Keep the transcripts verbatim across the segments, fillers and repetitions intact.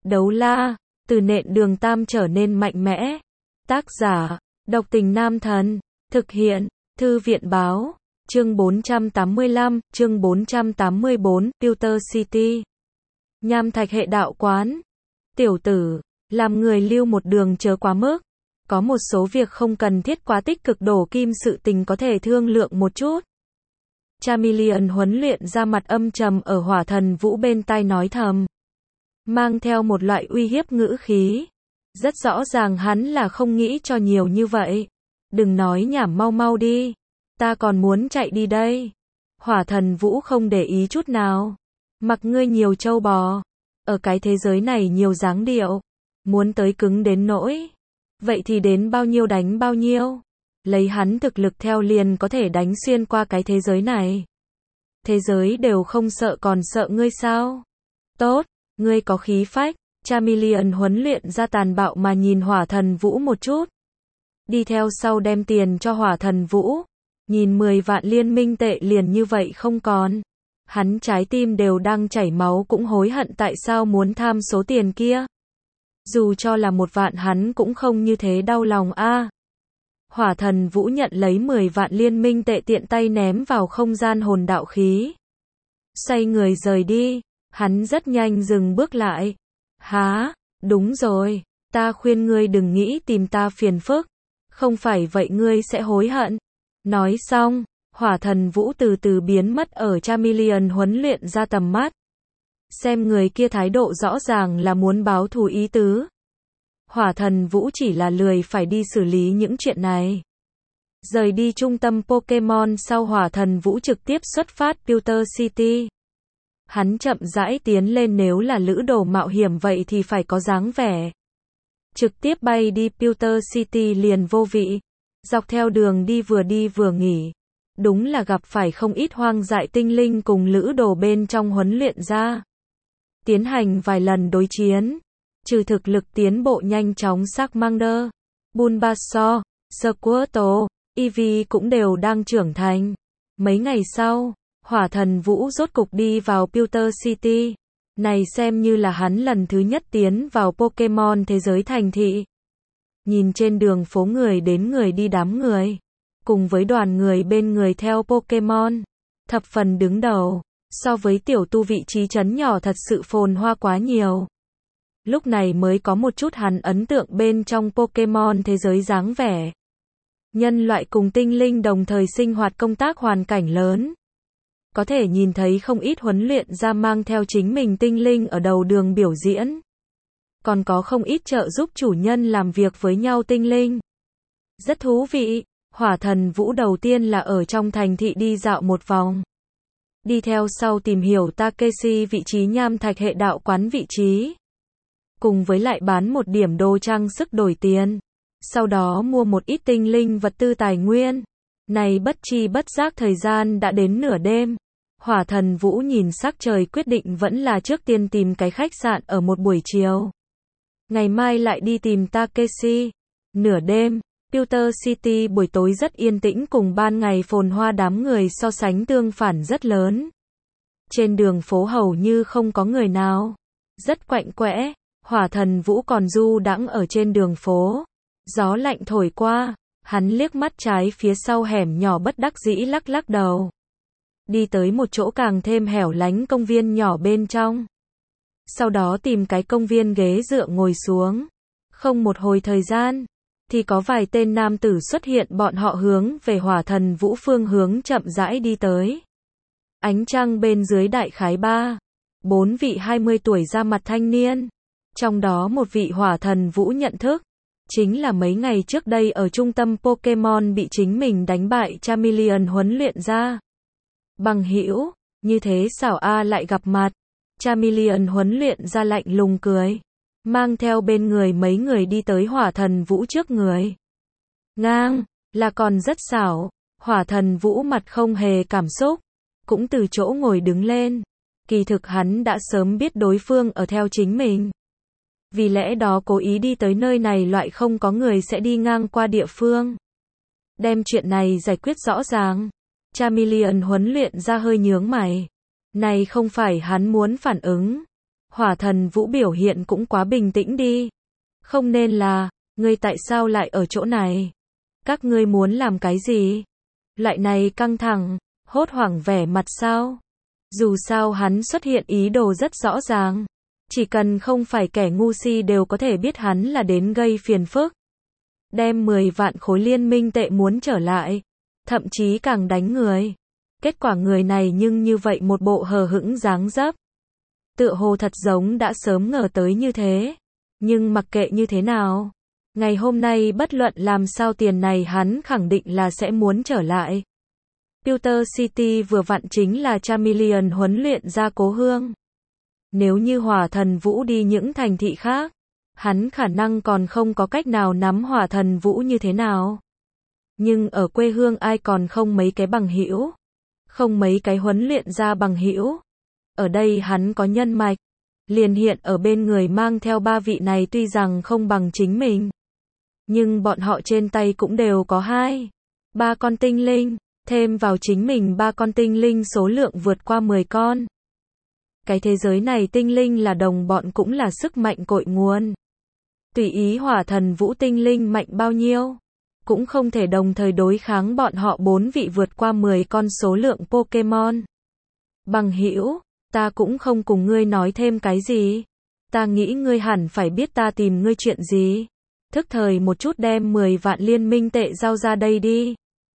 Đấu la, từ nện đường tam trở nên mạnh mẽ. Tác giả, độc tình nam thần. Thực hiện, thư viện báo. Chương bốn trăm tám mươi lăm, chương bốn trăm tám mươi bốn, Pewter City. Nham thạch hệ đạo quán. Tiểu tử, làm người lưu một đường chớ quá mức. Có một số việc không cần thiết quá tích cực đổ kim, sự tình có thể thương lượng một chút. Chameleon huấn luyện ra mặt âm trầm ở Hỏa Thần Vũ bên tai nói thầm, mang theo một loại uy hiếp ngữ khí. Rất rõ ràng hắn là không nghĩ cho nhiều như vậy. Đừng nói nhảm, mau mau đi. Ta còn muốn chạy đi đây. Hỏa Thần Vũ không để ý chút nào. Mặc ngươi nhiều trâu bò. Ở cái thế giới này nhiều dáng điệu. Muốn tới cứng đến nỗi. Vậy thì đến bao nhiêu đánh bao nhiêu. Lấy hắn thực lực theo liền có thể đánh xuyên qua cái thế giới này. Thế giới đều không sợ còn sợ ngươi sao? Tốt, ngươi có khí phách. Chameleon huấn luyện ra tàn bạo mà nhìn Hỏa Thần Vũ một chút. Đi theo sau đem tiền cho Hỏa Thần Vũ. Nhìn mười vạn liên minh tệ liền như vậy không còn. Hắn trái tim đều đang chảy máu, cũng hối hận tại sao muốn tham số tiền kia. Dù cho là một vạn hắn cũng không như thế đau lòng a. À, Hỏa Thần Vũ nhận lấy mười vạn liên minh tệ tiện tay ném vào không gian hồn đạo khí. Xoay người rời đi, hắn rất nhanh dừng bước lại. Há, đúng rồi, ta khuyên ngươi đừng nghĩ tìm ta phiền phức, không phải vậy ngươi sẽ hối hận. Nói xong, Hỏa Thần Vũ từ từ biến mất ở Chameleon huấn luyện ra tầm mắt. Xem người kia thái độ rõ ràng là muốn báo thù ý tứ. Hỏa Thần Vũ chỉ là lười phải đi xử lý những chuyện này. Rời đi trung tâm Pokemon sau, Hỏa Thần Vũ trực tiếp xuất phát Pewter City. Hắn chậm rãi tiến lên, nếu là lữ đồ mạo hiểm vậy thì phải có dáng vẻ. Trực tiếp bay đi Pewter City liền vô vị. Dọc theo đường đi vừa đi vừa nghỉ. Đúng là gặp phải không ít hoang dại tinh linh cùng lữ đồ bên trong huấn luyện ra. Tiến hành vài lần đối chiến. Trừ thực lực tiến bộ nhanh chóng, Charmander, Bulbasaur, Squirtle, Eevee cũng đều đang trưởng thành. Mấy ngày sau, Hỏa Thần Vũ rốt cục đi vào Pewter City. Này xem như là hắn lần thứ nhất tiến vào Pokemon thế giới thành thị. Nhìn trên đường phố người đến người đi, đám người, cùng với đoàn người bên người theo Pokemon, thập phần đứng đầu. So với tiểu tu vị trí trấn nhỏ thật sự phồn hoa quá nhiều. Lúc này mới có một chút hắn ấn tượng bên trong Pokemon thế giới dáng vẻ. Nhân loại cùng tinh linh đồng thời sinh hoạt, công tác hoàn cảnh lớn. Có thể nhìn thấy không ít huấn luyện ra mang theo chính mình tinh linh ở đầu đường biểu diễn. Còn có không ít trợ giúp chủ nhân làm việc với nhau tinh linh. Rất thú vị. Hỏa Thần Vũ đầu tiên là ở trong thành thị đi dạo một vòng. Đi theo sau tìm hiểu Takeshi vị trí nham thạch hệ đạo quán vị trí. Cùng với lại bán một điểm đồ trang sức đổi tiền. Sau đó mua một ít tinh linh vật tư tài nguyên. Này bất chi bất giác thời gian đã đến nửa đêm. Hỏa Thần Vũ nhìn sắc trời quyết định vẫn là trước tiên tìm cái khách sạn ở một buổi chiều. Ngày mai lại đi tìm Takeshi. Nửa đêm, Pewter City buổi tối rất yên tĩnh, cùng ban ngày phồn hoa đám người so sánh tương phản rất lớn. Trên đường phố hầu như không có người nào. Rất quạnh quẽ. Hỏa Thần Vũ còn du đãng ở trên đường phố. Gió lạnh thổi qua, hắn liếc mắt trái phía sau hẻm nhỏ, bất đắc dĩ lắc lắc đầu. Đi tới một chỗ càng thêm hẻo lánh công viên nhỏ bên trong. Sau đó tìm cái công viên ghế dựa ngồi xuống. Không một hồi thời gian, thì có vài tên nam tử xuất hiện, bọn họ hướng về Hỏa Thần Vũ phương hướng chậm rãi đi tới. Ánh trăng bên dưới đại khái ba, bốn vị hai mươi tuổi ra mặt thanh niên. Trong đó một vị Hỏa Thần Vũ nhận thức, chính là mấy ngày trước đây ở trung tâm Pokemon bị chính mình đánh bại Chameleon huấn luyện ra. Bằng hữu, như thế xảo a lại gặp mặt. Chameleon huấn luyện ra lạnh lùng cười, mang theo bên người mấy người đi tới Hỏa Thần Vũ trước người. Ngang, là còn rất xảo. Hỏa Thần Vũ mặt không hề cảm xúc, cũng từ chỗ ngồi đứng lên. Kỳ thực hắn đã sớm biết đối phương ở theo chính mình. Vì lẽ đó cố ý đi tới nơi này, loại không có người sẽ đi ngang qua địa phương. Đem chuyện này giải quyết rõ ràng. Chameleon huấn luyện ra hơi nhướng mày. Này không phải hắn muốn phản ứng. Hỏa Thần Vũ biểu hiện cũng quá bình tĩnh đi. Không nên là, ngươi tại sao lại ở chỗ này? Các ngươi muốn làm cái gì? Loại này căng thẳng, hốt hoảng vẻ mặt sao? Dù sao hắn xuất hiện ý đồ rất rõ ràng. Chỉ cần không phải kẻ ngu si đều có thể biết hắn là đến gây phiền phức. Đem mười vạn khối liên minh tệ muốn trở lại. Thậm chí càng đánh người. Kết quả người này nhưng như vậy một bộ hờ hững dáng dấp. Tựa hồ thật giống đã sớm ngờ tới như thế. Nhưng mặc kệ như thế nào. Ngày hôm nay bất luận làm sao tiền này hắn khẳng định là sẽ muốn trở lại. Pewter City vừa vặn chính là Chameleon huấn luyện ra cố hương. Nếu như Hỏa Thần Vũ đi những thành thị khác, hắn khả năng còn không có cách nào nắm Hỏa Thần Vũ như thế nào. Nhưng ở quê hương ai còn không mấy cái bằng hữu, không mấy cái huấn luyện ra bằng hữu. Ở đây hắn có nhân mạch, liền hiện ở bên người mang theo ba vị này tuy rằng không bằng chính mình. Nhưng bọn họ trên tay cũng đều có hai, ba con tinh linh, thêm vào chính mình ba con tinh linh số lượng vượt qua mười con. Cái thế giới này tinh linh là đồng bọn cũng là sức mạnh cội nguồn. Tùy ý Hỏa Thần Vũ tinh linh mạnh bao nhiêu, cũng không thể đồng thời đối kháng bọn họ bốn vị vượt qua mười con số lượng Pokemon. Bằng hữu, ta cũng không cùng ngươi nói thêm cái gì. Ta nghĩ ngươi hẳn phải biết ta tìm ngươi chuyện gì. Thức thời một chút đem mười vạn liên minh tệ giao ra đây đi.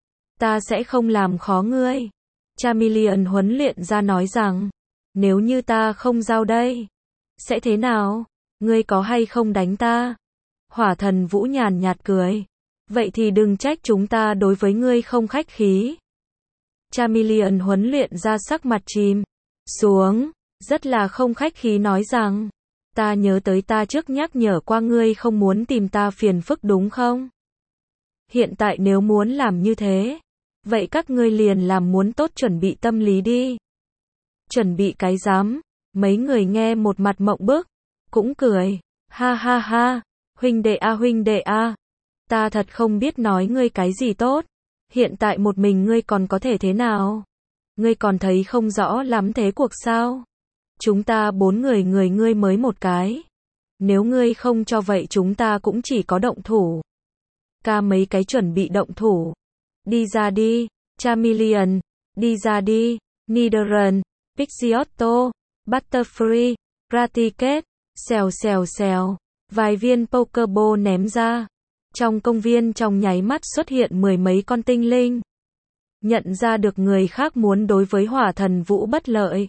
Ta sẽ không làm khó ngươi. Chameleon huấn luyện ra nói rằng, nếu như ta không giao đây, sẽ thế nào? Ngươi có hay không đánh ta? Hỏa Thần Vũ nhàn nhạt cười. Vậy thì đừng trách chúng ta đối với ngươi không khách khí. Chameleon huấn luyện ra sắc mặt chìm xuống, rất là không khách khí nói rằng, ta nhớ tới ta trước nhắc nhở qua ngươi không muốn tìm ta phiền phức đúng không? Hiện tại nếu muốn làm như thế, vậy các ngươi liền làm muốn tốt chuẩn bị tâm lý đi. Chuẩn bị cái rắm? Mấy người nghe một mặt mộng bức, cũng cười, ha ha ha, huynh đệ a huynh đệ a, ta thật không biết nói ngươi cái gì tốt, hiện tại một mình ngươi còn có thể thế nào? Ngươi còn thấy không rõ lắm thế cuộc sao? Chúng ta bốn người người ngươi mới một cái. Nếu ngươi không cho vậy chúng ta cũng chỉ có động thủ. Ca mấy cái chuẩn bị động thủ. Đi ra đi, Chameleon, đi ra đi, Nidoran, Pidgeotto, Butterfree, Raticate, xèo xèo xèo, vài viên Pokeball ném ra. Trong công viên trong nháy mắt xuất hiện mười mấy con tinh linh. Nhận ra được người khác muốn đối với Hỏa Thần Vũ bất lợi.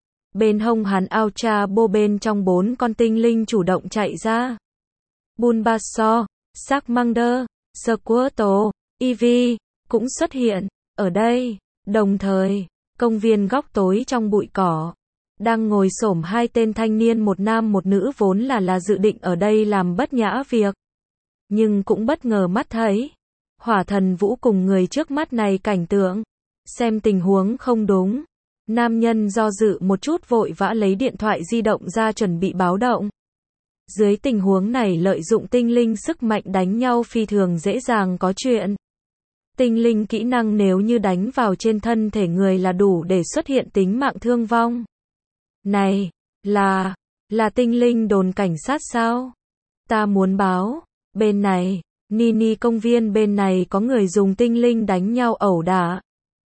Bên hông hắn Ultra Ball bên trong bốn con tinh linh chủ động chạy ra. Bulbasaur, Charmander, Squirtle, Eevee cũng xuất hiện ở đây. Đồng thời, công viên góc tối trong bụi cỏ, đang ngồi xổm hai tên thanh niên một nam một nữ vốn là là dự định ở đây làm bất nhã việc. Nhưng cũng bất ngờ mắt thấy Hỏa Thần Vũ cùng người trước mắt này cảnh tượng. Xem tình huống không đúng. Nam nhân do dự một chút vội vã lấy điện thoại di động ra chuẩn bị báo động. Dưới tình huống này lợi dụng tinh linh sức mạnh đánh nhau phi thường dễ dàng có chuyện. Tinh linh kỹ năng nếu như đánh vào trên thân thể người là đủ để xuất hiện tính mạng thương vong. Này, là, là tinh linh đồn cảnh sát sao? Ta muốn báo, bên này, Nini công viên bên này có người dùng tinh linh đánh nhau ẩu đả.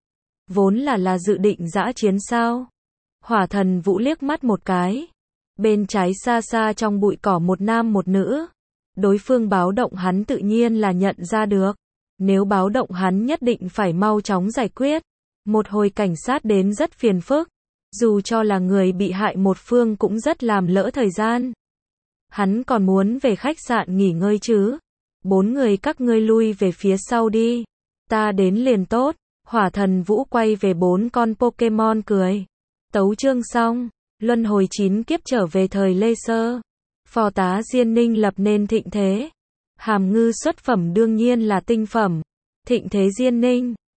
Vốn là là dự định dã chiến sao? Hỏa Thần Vũ liếc mắt một cái. Bên trái xa xa trong bụi cỏ một nam một nữ. Đối phương báo động hắn tự nhiên là nhận ra được. Nếu báo động hắn nhất định phải mau chóng giải quyết. Một hồi cảnh sát đến rất phiền phức. Dù cho là người bị hại một phương cũng rất làm lỡ thời gian. Hắn còn muốn về khách sạn nghỉ ngơi chứ. Bốn người các ngươi lui về phía sau đi. Ta đến liền tốt. Hỏa Thần Vũ quay về bốn con Pokemon cười. Tấu chương xong. Luân hồi chín kiếp trở về thời Lê Sơ. Phò tá Diên Ninh lập nên thịnh thế. Hàm ngư xuất phẩm đương nhiên là tinh phẩm. Thịnh thế Diên Ninh.